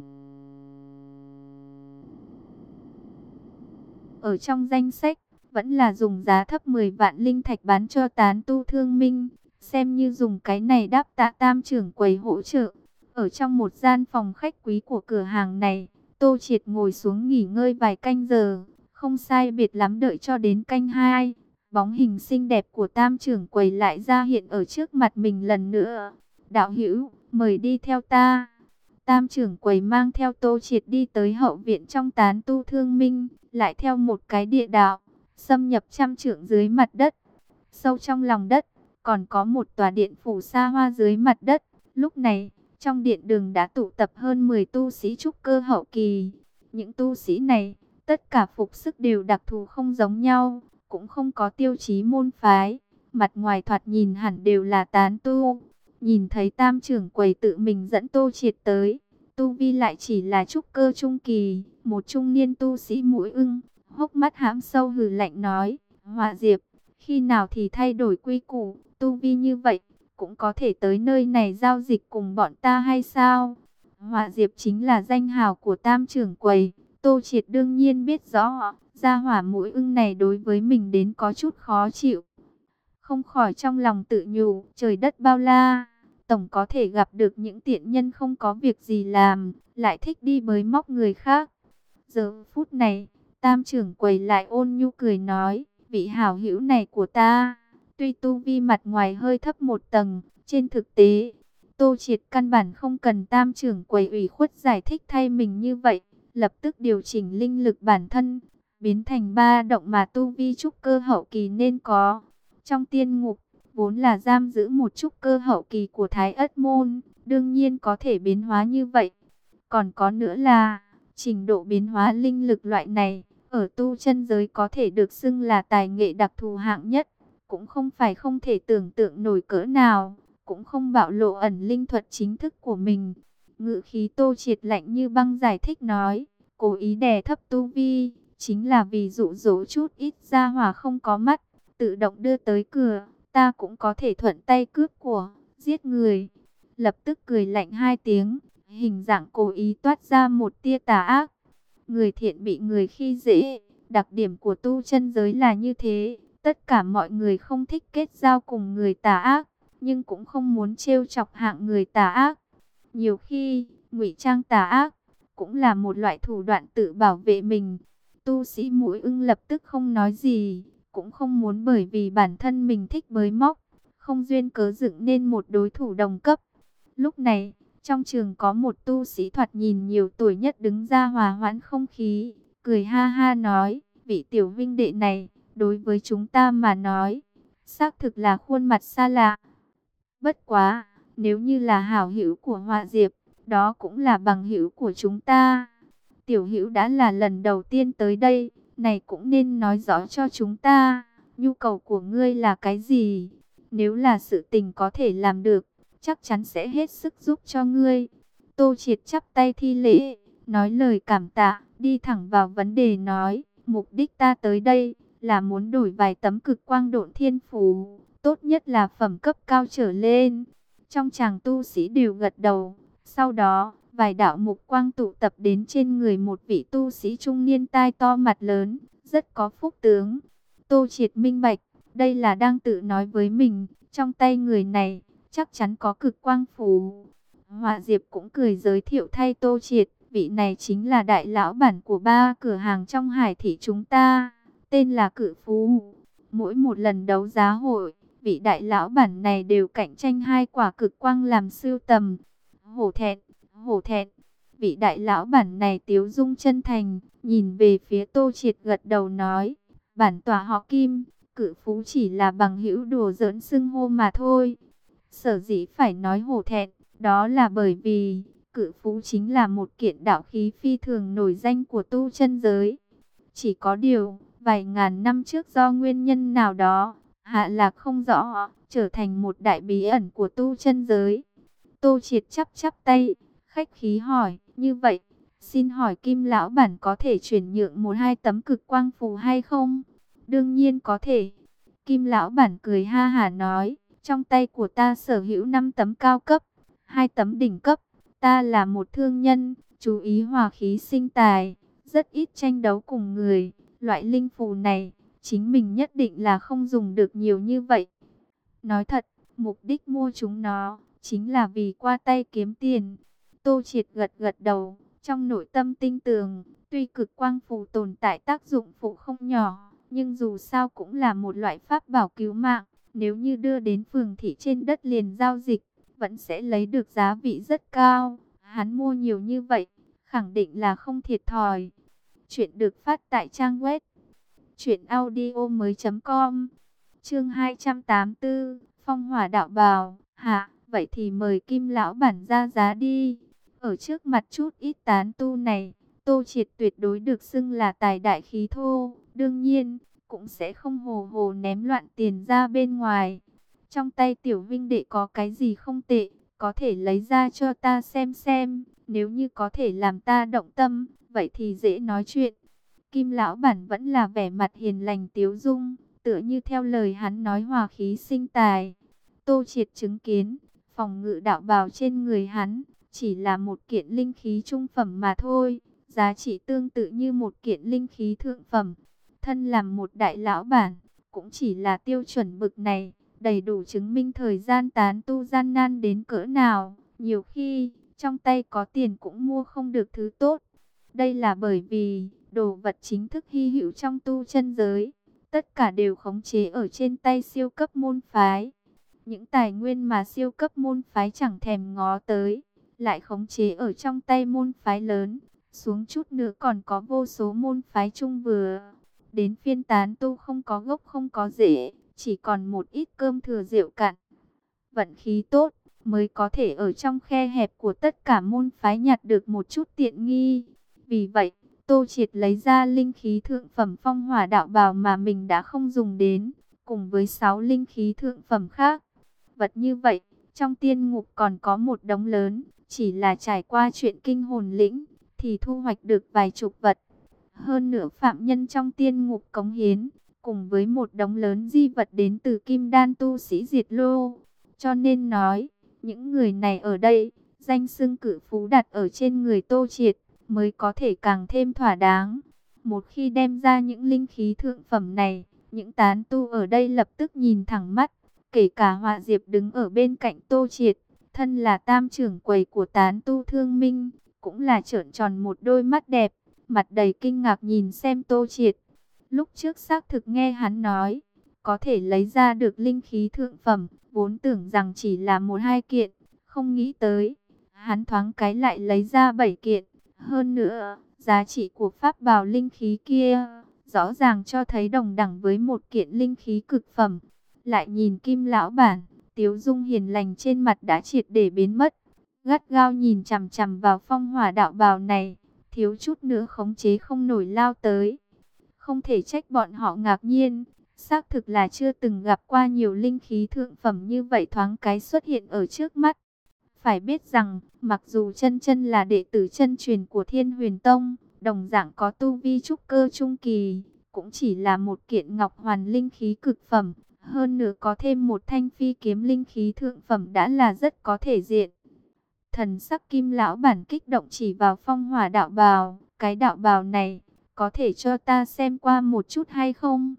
ở trong danh sách, vẫn là dùng giá thấp mười vạn linh thạch bán cho tán tu thương minh, xem như dùng cái này đáp tạ Tam trưởng quầy hỗ trợ. Ở trong một gian phòng khách quý của cửa hàng này, Tô Triệt ngồi xuống nghỉ ngơi vài canh giờ, không sai biệt lắm đợi cho đến canh hai. Bóng hình xinh đẹp của Tam trưởng quầy lại ra hiện ở trước mặt mình lần nữa. Đạo hữu, mời đi theo ta. Tam trưởng quầy mang theo Tô Triệt đi tới hậu viện trong tán tu thương minh, lại theo một cái địa đạo, xâm nhập trăm trượng dưới mặt đất. Sâu trong lòng đất, còn có một tòa điện phủ xa hoa dưới mặt đất. Lúc này, trong điện đường đã tụ tập hơn mười tu sĩ trúc cơ hậu kỳ. Những tu sĩ này, tất cả phục sức đều đặc thù không giống nhau, cũng không có tiêu chí môn phái, mặt ngoài thoạt nhìn hẳn đều là tán tu. Nhìn thấy Tam trưởng quầy tự mình dẫn Tô Triệt tới, tu vi lại chỉ là trúc cơ trung kỳ, một trung niên tu sĩ mũi ưng, hốc mắt hãm sâu hừ lạnh nói, Họa Diệp, khi nào thì thay đổi quy củ, tu vi như vậy, cũng có thể tới nơi này giao dịch cùng bọn ta hay sao? Họa Diệp chính là danh hào của Tam trưởng quầy, Tô Triệt đương nhiên biết rõ, gia hỏa mũi ưng này đối với mình đến có chút khó chịu. Không khỏi trong lòng tự nhủ, trời đất bao la, tổng có thể gặp được những tiện nhân không có việc gì làm, lại thích đi bới móc người khác. Giờ phút này, Tam trưởng quầy lại ôn nhu cười nói, vị hảo hữu này của ta, tuy tu vi mặt ngoài hơi thấp một tầng, trên thực tế, Tô Triệt căn bản không cần Tam trưởng quầy ủy khuất giải thích thay mình như vậy, lập tức điều chỉnh linh lực bản thân, biến thành ba động mà tu vi trúc cơ hậu kỳ nên có. Trong tiên ngục, vốn là giam giữ một trúc cơ hậu kỳ của Thái Ất Môn, đương nhiên có thể biến hóa như vậy. Còn có nữa là, trình độ biến hóa linh lực loại này, ở tu chân giới có thể được xưng là tài nghệ đặc thù hạng nhất, cũng không phải không thể tưởng tượng nổi cỡ nào, cũng không bạo lộ ẩn linh thuật chính thức của mình. Ngữ khí Tô Triệt lạnh như băng giải thích nói, cố ý đè thấp tu vi, chính là vì dụ dỗ chút ít gia hỏa không có mắt, tự động đưa tới cửa, ta cũng có thể thuận tay cướp của, giết người. Lập tức cười lạnh hai tiếng, hình dạng cố ý toát ra một tia tà ác. Người thiện bị người khi dễ, đặc điểm của tu chân giới là như thế, tất cả mọi người không thích kết giao cùng người tà ác, nhưng cũng không muốn trêu chọc hạng người tà ác. Nhiều khi, ngụy trang tà ác cũng là một loại thủ đoạn tự bảo vệ mình. Tu sĩ mũi ưng lập tức không nói gì, cũng không muốn bởi vì bản thân mình thích bới móc, không duyên cớ dựng nên một đối thủ đồng cấp. Lúc này, trong trường có một tu sĩ thoạt nhìn nhiều tuổi nhất đứng ra hòa hoãn không khí, cười ha ha nói, vị tiểu vinh đệ này, đối với chúng ta mà nói, xác thực là khuôn mặt xa lạ. Bất quá, nếu như là hảo hữu của Họa Diệp, đó cũng là bằng hữu của chúng ta. Tiểu hữu đã là lần đầu tiên tới đây, này cũng nên nói rõ cho chúng ta, nhu cầu của ngươi là cái gì? Nếu là sự tình có thể làm được, chắc chắn sẽ hết sức giúp cho ngươi. Tô Triệt chắp tay thi lễ, nói lời cảm tạ, đi thẳng vào vấn đề nói, mục đích ta tới đây là muốn đổi vài tấm cực quang độn thiên phù, tốt nhất là phẩm cấp cao trở lên. Trong chàng tu sĩ đều gật đầu, sau đó, vài đạo mục quang tụ tập đến trên người một vị tu sĩ trung niên tai to mặt lớn, rất có phúc tướng. Tô Triệt minh bạch, đây là đang tự nói với mình, trong tay người này, chắc chắn có cực quang phù. Họa Diệp cũng cười giới thiệu thay Tô Triệt, vị này chính là đại lão bản của ba cửa hàng trong Hải thị chúng ta, tên là Cự Phú. Mỗi một lần đấu giá hội, vị đại lão bản này đều cạnh tranh hai quả cực quang làm sưu tầm. Hổ thẹn, hổ thẹn. Vị đại lão bản này tiếu dung chân thành, nhìn về phía Tô Triệt gật đầu nói, bản tòa họ Kim, Cự Phú chỉ là bằng hữu đùa giỡn xưng hô mà thôi. Sở dĩ phải nói hổ thẹn, đó là bởi vì Cự Phú chính là một kiện đạo khí phi thường nổi danh của tu chân giới. Chỉ có điều, vài ngàn năm trước do nguyên nhân nào đó, Hạ Lạc không rõ, trở thành một đại bí ẩn của tu chân giới. Tô Triệt chắp chắp tay, khách khí hỏi, như vậy, xin hỏi Kim lão bản có thể chuyển nhượng một hai tấm cực quang phù hay không? Đương nhiên có thể. Kim lão bản cười ha hả nói, trong tay của ta sở hữu năm tấm cao cấp, hai tấm đỉnh cấp. Ta là một thương nhân, chú ý hòa khí sinh tài, rất ít tranh đấu cùng người. Loại linh phù này, chính mình nhất định là không dùng được nhiều như vậy. Nói thật, mục đích mua chúng nó, chính là vì qua tay kiếm tiền. Tô Triệt gật gật đầu, trong nội tâm tinh tường, tuy cực quang phù tồn tại tác dụng phụ không nhỏ, nhưng dù sao cũng là một loại pháp bảo cứu mạng. Nếu như đưa đến phường thị trên đất liền giao dịch, vẫn sẽ lấy được giá vị rất cao. Hắn mua nhiều như vậy, khẳng định là không thiệt thòi. Chuyện được phát tại trang web truyện audio mới chấm com. Chương hai trăm tám mươi tư, Phong Hỏa Đạo Bào. Hạ, vậy thì mời Kim lão bản ra giá đi. Ở trước mặt chút ít tán tu này, Tô Triệt tuyệt đối được xưng là tài đại khí thô. Đương nhiên, cũng sẽ không hồ hồ ném loạn tiền ra bên ngoài. Trong tay tiểu vinh đệ có cái gì không tệ, có thể lấy ra cho ta xem xem. Nếu như có thể làm ta động tâm, vậy thì dễ nói chuyện. Kim lão bản vẫn là vẻ mặt hiền lành tiếu dung, tựa như theo lời hắn nói hòa khí sinh tài. Tô Triệt chứng kiến, phòng ngự đạo bào trên người hắn, chỉ là một kiện linh khí trung phẩm mà thôi, giá trị tương tự như một kiện linh khí thượng phẩm. Thân làm một đại lão bản, cũng chỉ là tiêu chuẩn bực này, đầy đủ chứng minh thời gian tán tu gian nan đến cỡ nào. Nhiều khi, trong tay có tiền cũng mua không được thứ tốt. Đây là bởi vì, đồ vật chính thức hy hữu trong tu chân giới, tất cả đều khống chế ở trên tay siêu cấp môn phái. Những tài nguyên mà siêu cấp môn phái chẳng thèm ngó tới, lại khống chế ở trong tay môn phái lớn. Xuống chút nữa còn có vô số môn phái chung vừa. Đến phiên tán tu không có gốc không có rễ, chỉ còn một ít cơm thừa rượu cạn. Vận khí tốt, mới có thể ở trong khe hẹp của tất cả môn phái nhặt được một chút tiện nghi. Vì vậy, Tô Triệt lấy ra linh khí thượng phẩm Phong Hỏa Đạo Bào mà mình đã không dùng đến, cùng với sáu linh khí thượng phẩm khác. Vật như vậy, trong tiên ngục còn có một đống lớn, chỉ là trải qua chuyện kinh hồn lĩnh, thì thu hoạch được vài chục vật. Hơn nữa phạm nhân trong tiên ngục cống hiến, cùng với một đống lớn di vật đến từ kim đan tu sĩ diệt lô. Cho nên nói, những người này ở đây, danh xưng Cự Phú đặt ở trên người Tô Triệt, mới có thể càng thêm thỏa đáng. Một khi đem ra những linh khí thượng phẩm này, những tán tu ở đây lập tức nhìn thẳng mắt. Kể cả Họa Diệp đứng ở bên cạnh Tô Triệt, thân là tam trưởng quầy của tán tu thương minh, cũng là trợn tròn một đôi mắt đẹp, mặt đầy kinh ngạc nhìn xem Tô Triệt. Lúc trước xác thực nghe hắn nói, có thể lấy ra được linh khí thượng phẩm, vốn tưởng rằng chỉ là một hai kiện, không nghĩ tới, hắn thoáng cái lại lấy ra bảy kiện. Hơn nữa, giá trị của pháp bào linh khí kia, rõ ràng cho thấy đồng đẳng với một kiện linh khí cực phẩm. Lại nhìn Kim lão bản, tiếu dung hiền lành trên mặt đã triệt để biến mất. Gắt gao nhìn chằm chằm vào Phong Hỏa Đạo Bào này, thiếu chút nữa khống chế không nổi lao tới. Không thể trách bọn họ ngạc nhiên, xác thực là chưa từng gặp qua nhiều linh khí thượng phẩm như vậy thoáng cái xuất hiện ở trước mắt. Phải biết rằng, mặc dù chân chân là đệ tử chân truyền của Thiên Huyền Tông, đồng dạng có tu vi trúc cơ trung kỳ, cũng chỉ là một kiện ngọc hoàn linh khí cực phẩm. Hơn nữa có thêm một thanh phi kiếm linh khí thượng phẩm đã là rất có thể diện. Thần sắc Kim lão bản kích động chỉ vào Phong Hỏa Đạo Bào, cái đạo bào này, có thể cho ta xem qua một chút hay không?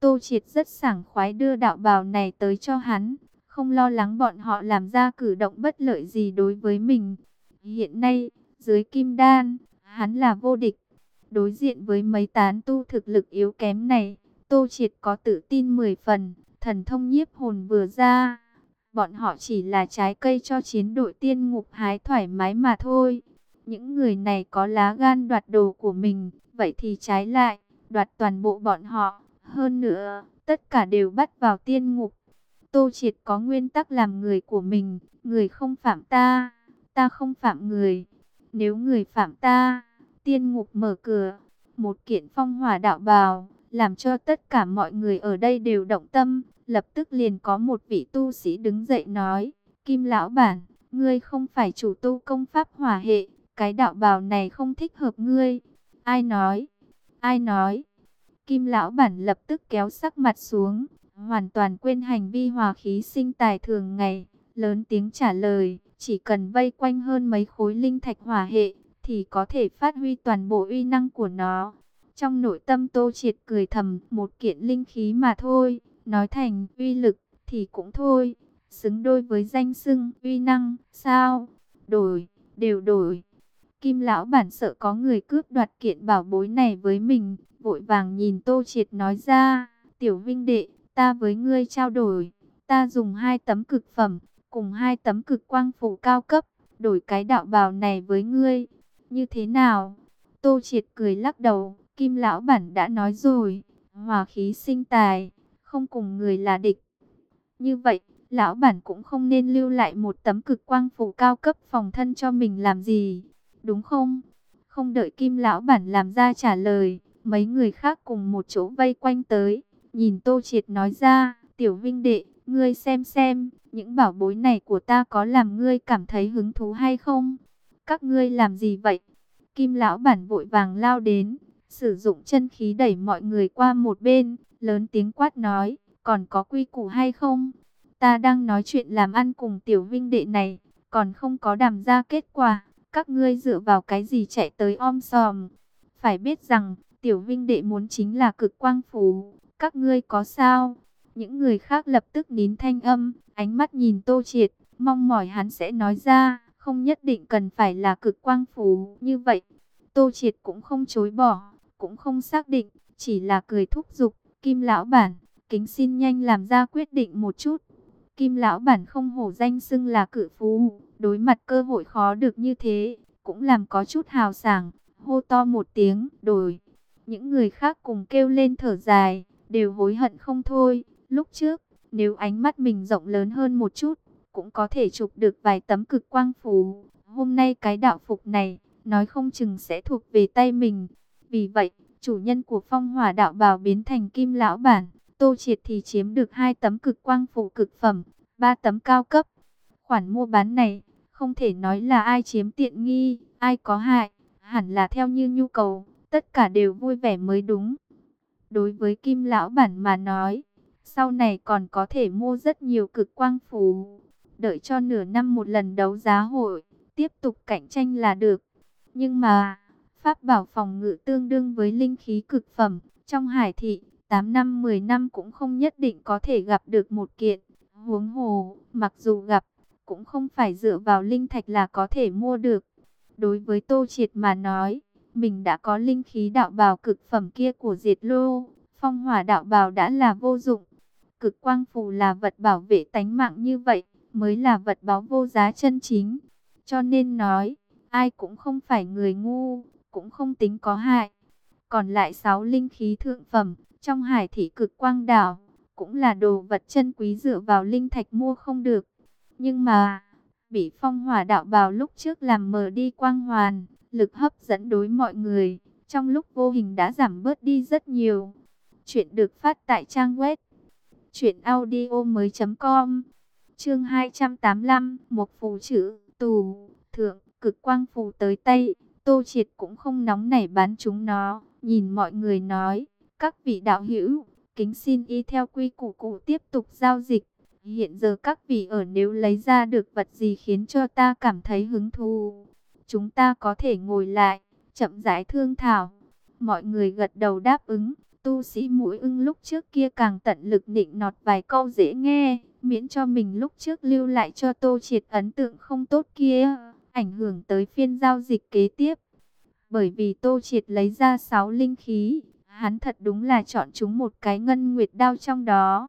Tô Triệt rất sảng khoái đưa đạo bào này tới cho hắn, không lo lắng bọn họ làm ra cử động bất lợi gì đối với mình. Hiện nay, dưới kim đan, hắn là vô địch. Đối diện với mấy tán tu thực lực yếu kém này, Tô Triệt có tự tin mười phần, thần thông nhiếp hồn vừa ra. Bọn họ chỉ là trái cây cho chiến đội tiên ngục hái thoải mái mà thôi. Những người này có lá gan đoạt đồ của mình, vậy thì trái lại, đoạt toàn bộ bọn họ. Hơn nữa, tất cả đều bắt vào tiên ngục. Tô Triệt có nguyên tắc làm người của mình, người không phạm ta, ta không phạm người. Nếu người phạm ta, tiên ngục mở cửa. Một kiện phong hỏa đạo bào, làm cho tất cả mọi người ở đây đều động tâm. Lập tức liền có một vị tu sĩ đứng dậy nói, Kim lão bản, ngươi không phải chủ tu công pháp hỏa hệ, cái đạo bào này không thích hợp ngươi. Ai nói? Ai nói? Kim lão bản lập tức kéo sắc mặt xuống, hoàn toàn quên hành vi hòa khí sinh tài thường ngày, lớn tiếng trả lời, chỉ cần vây quanh hơn mấy khối linh thạch hỏa hệ, thì có thể phát huy toàn bộ uy năng của nó. Trong nội tâm Tô Triệt cười thầm, một kiện linh khí mà thôi, nói thành uy lực thì cũng thôi, xứng đôi với danh xưng uy năng, sao? Đổi, đều đổi. Kim lão bản sợ có người cướp đoạt kiện bảo bối này với mình, vội vàng nhìn Tô Triệt nói ra, tiểu vinh đệ, ta với ngươi trao đổi, ta dùng hai tấm cực phẩm, cùng hai tấm cực quang phủ cao cấp, đổi cái đạo bào này với ngươi, như thế nào? Tô Triệt cười lắc đầu, Kim lão bản đã nói rồi, hòa khí sinh tài, không cùng người là địch. Như vậy, lão bản cũng không nên lưu lại một tấm cực quang phủ cao cấp phòng thân cho mình làm gì, đúng không? Không đợi Kim lão bản làm ra trả lời, mấy người khác cùng một chỗ vây quanh tới, nhìn Tô Triệt nói ra, tiểu vinh đệ, ngươi xem xem, những bảo bối này của ta có làm ngươi cảm thấy hứng thú hay không? Các ngươi làm gì vậy? Kim lão bản vội vàng lao đến, sử dụng chân khí đẩy mọi người qua một bên, lớn tiếng quát nói, còn có quy củ hay không? Ta đang nói chuyện làm ăn cùng tiểu vinh đệ này, còn không có đàm ra kết quả, các ngươi dựa vào cái gì chạy tới om sòm? Phải biết rằng, tiểu vinh đệ muốn chính là cực quang phú, các ngươi có sao? Những người khác lập tức nín thanh âm, ánh mắt nhìn Tô Triệt, mong mỏi hắn sẽ nói ra, không nhất định cần phải là cực quang phú như vậy. Tô Triệt cũng không chối bỏ, cũng không xác định, chỉ là cười thúc giục, Kim lão bản, kính xin nhanh làm ra quyết định một chút. Kim lão bản không hổ danh xưng là cự phú, đối mặt cơ hội khó được như thế, cũng làm có chút hào sảng, hô to một tiếng, đổi. Những người khác cùng kêu lên thở dài, đều hối hận không thôi. Lúc trước, nếu ánh mắt mình rộng lớn hơn một chút, cũng có thể chụp được vài tấm cực quang phú. Hôm nay cái đạo phục này, nói không chừng sẽ thuộc về tay mình. Vì vậy, chủ nhân của phong hỏa đạo bào biến thành Kim lão bản, Tô Triệt thì chiếm được hai tấm cực quang phù cực phẩm, ba tấm cao cấp. Khoản mua bán này, không thể nói là ai chiếm tiện nghi, ai có hại, hẳn là theo như nhu cầu, tất cả đều vui vẻ mới đúng. Đối với Kim lão bản mà nói, sau này còn có thể mua rất nhiều cực quang phù, đợi cho nửa năm một lần đấu giá hội, tiếp tục cạnh tranh là được. Nhưng mà, pháp bảo phòng ngự tương đương với linh khí cực phẩm, trong hải thị, tám năm mười năm cũng không nhất định có thể gặp được một kiện. Huống hồ, mặc dù gặp, cũng không phải dựa vào linh thạch là có thể mua được. Đối với Tô Triệt mà nói, mình đã có linh khí đạo bào cực phẩm kia của Diệt Lô, phong hỏa đạo bào đã là vô dụng. Cực quang phù là vật bảo vệ tánh mạng như vậy, mới là vật báu vô giá chân chính. Cho nên nói, ai cũng không phải người ngu, cũng không tính có hại. Còn lại sáu linh khí thượng phẩm, trong hải thị cực quang đảo, cũng là đồ vật chân quý dựa vào linh thạch mua không được. Nhưng mà, bị phong hỏa đạo bào lúc trước làm mờ đi quang hoàn, lực hấp dẫn đối mọi người, trong lúc vô hình đã giảm bớt đi rất nhiều. Chuyện được phát tại trang web truyện audio mới chấm com. Chương hai trăm tám mươi lăm, một phù chữ, tù, thượng, cực quang phù tới tay, Tô Triệt cũng không nóng nảy bán chúng nó, nhìn mọi người nói, các vị đạo hữu, kính xin y theo quy củ cũ tiếp tục giao dịch. Hiện giờ các vị ở nếu lấy ra được vật gì khiến cho ta cảm thấy hứng thú, chúng ta có thể ngồi lại, chậm rãi thương thảo. Mọi người gật đầu đáp ứng, Tu sĩ mũi ưng lúc trước kia càng tận lực nịnh nọt vài câu dễ nghe, miễn cho mình lúc trước lưu lại cho Tô Triệt ấn tượng không tốt kia, ảnh hưởng tới phiên giao dịch kế tiếp. Bởi vì Tô Triệt lấy ra sáu linh khí, hắn thật đúng là chọn chúng một cái ngân nguyệt đao trong đó.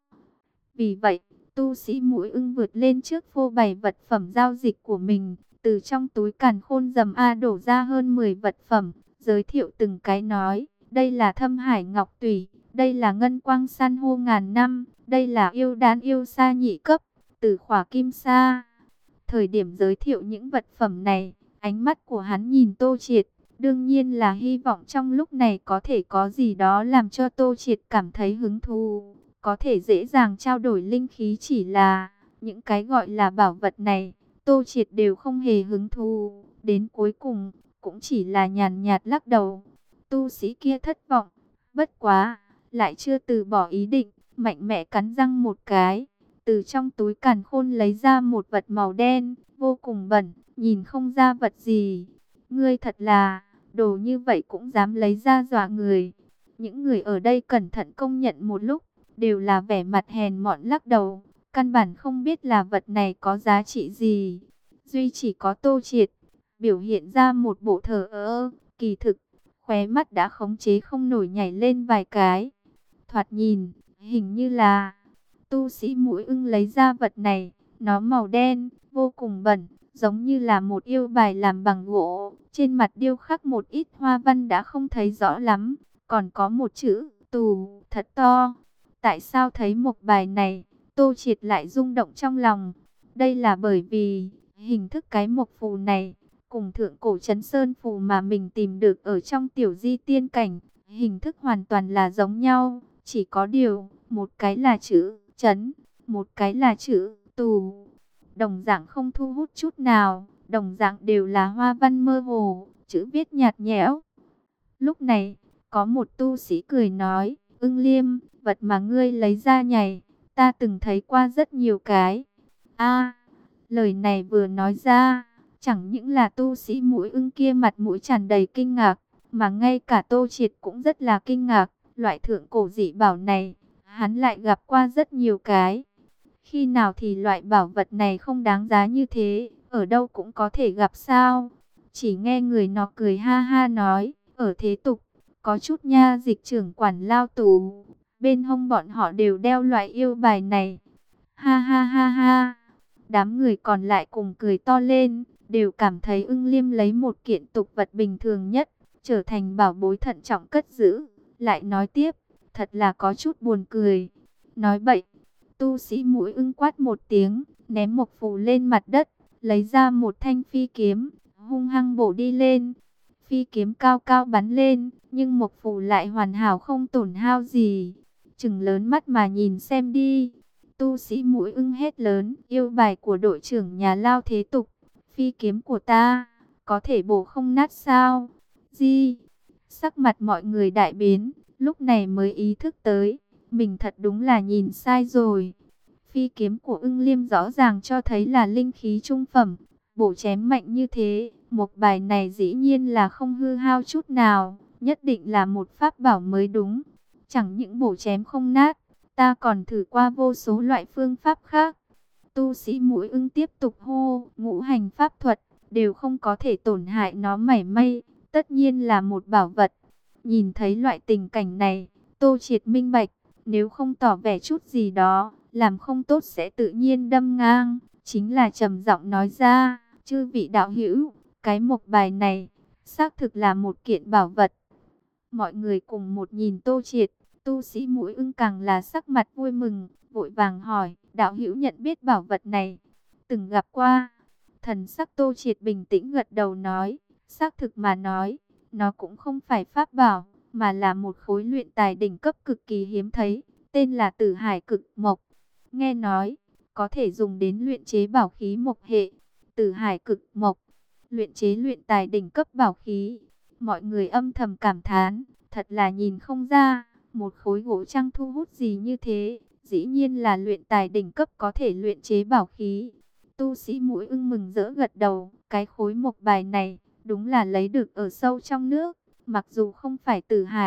Vì vậy, tu sĩ mũi ưng vượt lên trước phô bày vật phẩm giao dịch của mình, từ trong túi càn khôn dầm A đổ ra hơn mười vật phẩm, giới thiệu từng cái nói, đây là thâm hải ngọc tủy, đây là ngân quang san hô ngàn năm, đây là yêu đan yêu sa nhị cấp, từ khỏa kim sa. Thời điểm giới thiệu những vật phẩm này, ánh mắt của hắn nhìn Tô Triệt, đương nhiên là hy vọng trong lúc này có thể có gì đó làm cho Tô Triệt cảm thấy hứng thú, có thể dễ dàng trao đổi linh khí, chỉ là những cái gọi là bảo vật này, Tô Triệt đều không hề hứng thú, đến cuối cùng cũng chỉ là nhàn nhạt lắc đầu. Tu sĩ kia thất vọng, bất quá, lại chưa từ bỏ ý định, mạnh mẽ cắn răng một cái, từ trong túi càn khôn lấy ra một vật màu đen, vô cùng bẩn, nhìn không ra vật gì. Ngươi thật là, đồ như vậy cũng dám lấy ra dọa người. Những người ở đây cẩn thận công nhận một lúc, đều là vẻ mặt hèn mọn lắc đầu, căn bản không biết là vật này có giá trị gì. Duy chỉ có Tô Triệt, biểu hiện ra một bộ thờ ơ, kỳ thực, khóe mắt đã khống chế không nổi nhảy lên vài cái. Thoạt nhìn, hình như là tu sĩ mũi ưng lấy ra vật này, nó màu đen, vô cùng bẩn, giống như là một yêu bài làm bằng gỗ, trên mặt điêu khắc một ít hoa văn đã không thấy rõ lắm, còn có một chữ tù thật to. Tại sao thấy một bài này, Tô Triệt lại rung động trong lòng? Đây là bởi vì hình thức cái mộc phù này cùng thượng cổ trấn sơn phù mà mình tìm được ở trong tiểu di tiên cảnh, hình thức hoàn toàn là giống nhau, chỉ có điều một cái là chữ trấn, một cái là chữ tù. Đồng dạng không thu hút chút nào, đồng dạng đều là hoa văn mơ hồ, chữ viết nhạt nhẽo. Lúc này, có một tu sĩ cười nói, Ưng Liêm, vật mà ngươi lấy ra nhảy, ta từng thấy qua rất nhiều cái. A, lời này vừa nói ra, chẳng những là tu sĩ mũi ưng kia mặt mũi tràn đầy kinh ngạc, mà ngay cả Tô Triệt cũng rất là kinh ngạc. Loại thượng cổ dị bảo này, hắn lại gặp qua rất nhiều cái. Khi nào thì loại bảo vật này không đáng giá như thế, ở đâu cũng có thể gặp sao? Chỉ nghe người nó cười ha ha nói, ở thế tục, có chút nha dịch trưởng quản lao tù, bên hông bọn họ đều đeo loại yêu bài này. Ha ha ha ha, đám người còn lại cùng cười to lên, đều cảm thấy Ưng Liêm lấy một kiện tục vật bình thường nhất, trở thành bảo bối thận trọng cất giữ. Lại nói tiếp, thật là có chút buồn cười. Nói bậy, tu sĩ mũi ưng quát một tiếng, ném một phù lên mặt đất, lấy ra một thanh phi kiếm, hung hăng bổ đi lên. Phi kiếm cao cao bắn lên, nhưng một phù lại hoàn hảo không tổn hao gì. Trừng lớn mắt mà nhìn xem đi. Tu sĩ mũi ưng hét lớn, yêu bài của đội trưởng nhà lao thế tục. Phi kiếm của ta, có thể bổ không nát sao? Gì? Sắc mặt mọi người đại biến, lúc này mới ý thức tới, mình thật đúng là nhìn sai rồi. Phi kiếm của Ưng Liêm rõ ràng cho thấy là linh khí trung phẩm, bổ chém mạnh như thế, một bài này dĩ nhiên là không hư hao chút nào, nhất định là một pháp bảo mới đúng. Chẳng những bổ chém không nát, ta còn thử qua vô số loại phương pháp khác. Tu sĩ mũi ưng tiếp tục hô, ngũ hành pháp thuật, đều không có thể tổn hại nó mảy may, tất nhiên là một bảo vật. Nhìn thấy loại tình cảnh này, Tô Triệt minh bạch, nếu không tỏ vẻ chút gì đó, làm không tốt sẽ tự nhiên đâm ngang. Chính là trầm giọng nói ra, chư vị đạo hữu, cái mộc bài này, xác thực là một kiện bảo vật. Mọi người cùng một nhìn Tô Triệt, tu sĩ mũi ưng càng là sắc mặt vui mừng, vội vàng hỏi, đạo hữu nhận biết bảo vật này, từng gặp qua. Thần sắc Tô Triệt bình tĩnh gật đầu nói, xác thực mà nói, nó cũng không phải pháp bảo, mà là một khối luyện tài đỉnh cấp cực kỳ hiếm thấy, tên là Tử Hải Cực Mộc. Nghe nói, có thể dùng đến luyện chế bảo khí mộc hệ. Tử Hải Cực Mộc, luyện chế luyện tài đỉnh cấp bảo khí. Mọi người âm thầm cảm thán, thật là nhìn không ra, một khối gỗ trăng thu hút gì như thế, dĩ nhiên là luyện tài đỉnh cấp có thể luyện chế bảo khí. Tu sĩ mũi ưng mừng rỡ gật đầu, cái khối mộc bài này, đúng là lấy được ở sâu trong nước. Mặc dù không phải Tử Hải,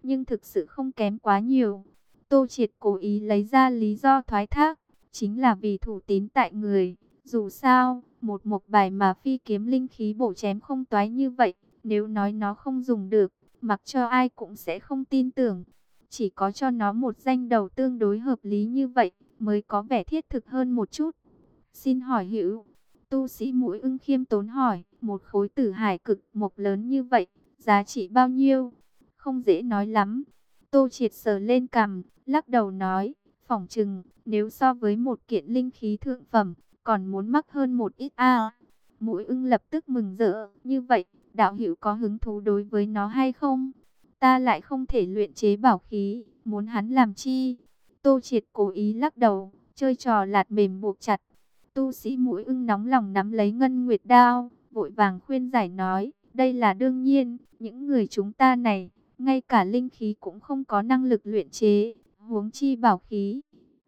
nhưng thực sự không kém quá nhiều. Tô Triệt cố ý lấy ra lý do thoái thác, chính là vì thủ tín tại người. Dù sao, một mộc bài mà phi kiếm linh khí bổ chém không toái như vậy, nếu nói nó không dùng được, mặc cho ai cũng sẽ không tin tưởng. Chỉ có cho nó một danh đầu tương đối hợp lý như vậy, mới có vẻ thiết thực hơn một chút. Xin hỏi hữu, tu sĩ Mũi Ưng khiêm tốn hỏi, một khối tử hải cực mộc lớn như vậy, giá trị bao nhiêu? Không dễ nói lắm. Tô Triệt sờ lên cằm, lắc đầu nói, phỏng chừng, nếu so với một kiện linh khí thượng phẩm, còn muốn mắc hơn một ít a. À. Mũi Ưng lập tức mừng rỡ, như vậy, đạo hữu có hứng thú đối với nó hay không? Ta lại không thể luyện chế bảo khí, muốn hắn làm chi? Tô Triệt cố ý lắc đầu, chơi trò lạt mềm buộc chặt. Tu sĩ Mũi Ưng nóng lòng nắm lấy ngân nguyệt đao, vội vàng khuyên giải nói, đây là đương nhiên, những người chúng ta này, ngay cả linh khí cũng không có năng lực luyện chế, huống chi bảo khí.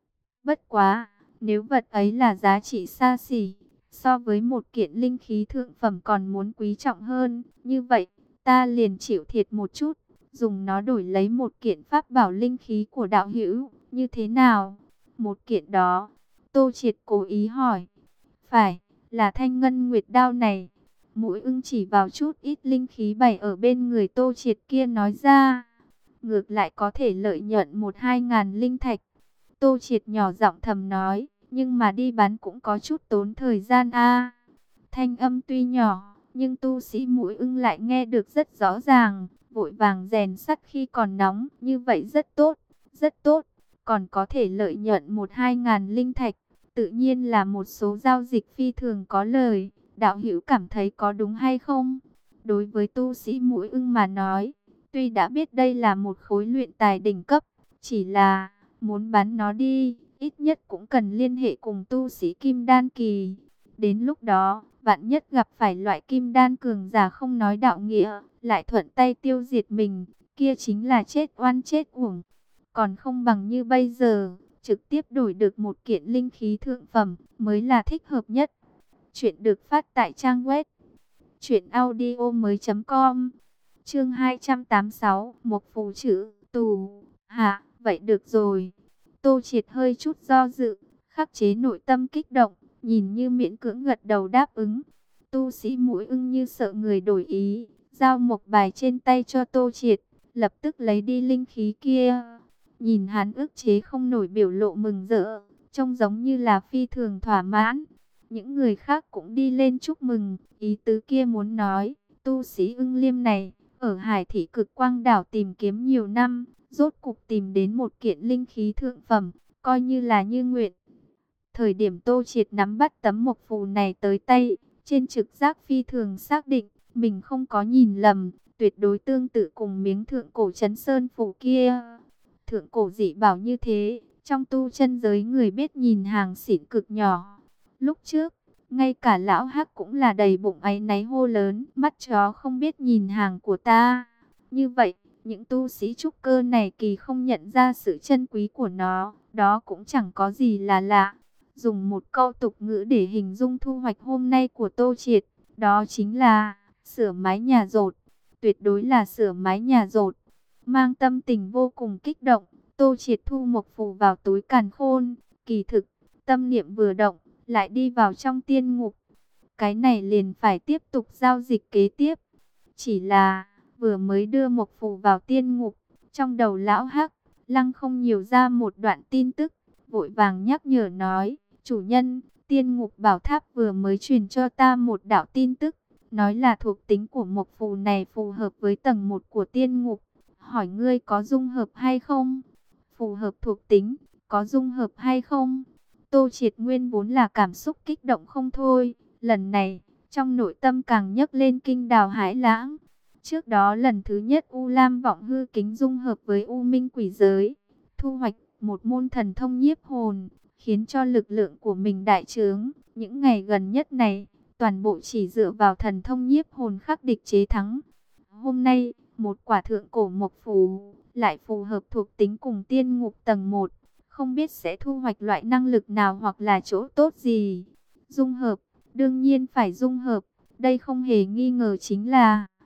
Bất quá, nếu vật ấy là giá trị xa xỉ, so với một kiện linh khí thượng phẩm còn muốn quý trọng hơn, như vậy, ta liền chịu thiệt một chút, dùng nó đổi lấy một kiện pháp bảo linh khí của đạo hữu, như thế nào? Một kiện đó, Tô Triệt cố ý hỏi. Phải, là thanh ngân nguyệt đao này. Mũi Ưng chỉ vào chút ít linh khí bày ở bên người Tô Triệt kia nói ra. Ngược lại có thể lợi nhuận một hai ngàn linh thạch. Tô Triệt nhỏ giọng thầm nói, nhưng mà đi bán cũng có chút tốn thời gian a. Thanh âm tuy nhỏ, nhưng tu sĩ Mũi Ưng lại nghe được rất rõ ràng, vội vàng rèn sắt khi còn nóng, như vậy rất tốt, rất tốt, còn có thể lợi nhuận một hai ngàn linh thạch, tự nhiên là một số giao dịch phi thường có lời. Đạo hữu cảm thấy có đúng hay không? Đối với tu sĩ Mũi Ưng mà nói, tuy đã biết đây là một khối luyện tài đỉnh cấp, chỉ là muốn bán nó đi, ít nhất cũng cần liên hệ cùng tu sĩ Kim Đan Kỳ. Đến lúc đó, vạn nhất gặp phải loại Kim Đan cường giả không nói đạo nghĩa, lại thuận tay tiêu diệt mình, kia chính là chết oan chết uổng. Còn không bằng như bây giờ, trực tiếp đổi được một kiện linh khí thượng phẩm mới là thích hợp nhất. Chuyện được phát tại trang web truyện audio mới.com. Chương hai trăm tám mươi sáu, một phù chữ tù. Hạ, vậy được rồi. Tô Triệt hơi chút do dự, khắc chế nội tâm kích động, nhìn như miễn cưỡng gật đầu đáp ứng. Tu sĩ Mũi Ưng như sợ người đổi ý, giao một bài trên tay cho Tô Triệt, lập tức lấy đi linh khí kia. Nhìn hắn ức chế không nổi biểu lộ mừng rỡ, trông giống như là phi thường thỏa mãn. Những người khác cũng đi lên chúc mừng, ý tứ kia muốn nói, tu sĩ Ưng Liêm này, ở Hải Thị Cực Quang Đảo tìm kiếm nhiều năm, rốt cục tìm đến một kiện linh khí thượng phẩm, coi như là như nguyện. Thời điểm Tô Triệt nắm bắt tấm mộc phù này tới tay, trên trực giác phi thường xác định, mình không có nhìn lầm, tuyệt đối tương tự cùng miếng thượng cổ trấn sơn phù kia. Thượng cổ dị bảo như thế, trong tu chân giới người biết nhìn hàng xịn cực nhỏ. Lúc trước, ngay cả lão Hắc cũng là đầy bụng áy náy hô lớn, mắt chó không biết nhìn hàng của ta. Như vậy, những tu sĩ trúc cơ này kỳ không nhận ra sự chân quý của nó, đó cũng chẳng có gì là lạ. Dùng một câu tục ngữ để hình dung thu hoạch hôm nay của Tô Triệt, đó chính là sửa mái nhà dột, tuyệt đối là sửa mái nhà dột. Mang tâm tình vô cùng kích động, Tô Triệt thu mộc phù vào túi càn khôn, kỳ thực, tâm niệm vừa động, lại đi vào trong tiên ngục. Cái này liền phải tiếp tục giao dịch kế tiếp. Chỉ là, vừa mới đưa mộc phù vào tiên ngục, trong đầu lão Hắc, lăng không nhiều ra một đoạn tin tức, vội vàng nhắc nhở nói, chủ nhân, tiên ngục bảo tháp vừa mới truyền cho ta một đạo tin tức, nói là thuộc tính của mộc phù này phù hợp với tầng một của tiên ngục. Hỏi ngươi có dung hợp hay không? Phù hợp thuộc tính, có dung hợp hay không? Tô Triệt nguyên vốn là cảm xúc kích động không thôi, lần này, trong nội tâm càng nhấc lên kinh đào hãi lãng. Trước đó lần thứ nhất U Lam Vọng Hư Kính dung hợp với U Minh Quỷ Giới, thu hoạch một môn thần thông nhiếp hồn, khiến cho lực lượng của mình đại trướng. Những ngày gần nhất này, toàn bộ chỉ dựa vào thần thông nhiếp hồn khắc địch chế thắng. Hôm nay, một quả thượng cổ mộc phù, lại phù hợp thuộc tính cùng tiên ngục tầng một, không biết sẽ thu hoạch loại năng lực nào hoặc là chỗ tốt gì. Dung hợp, đương nhiên phải dung hợp, đây không hề nghi ngờ chính là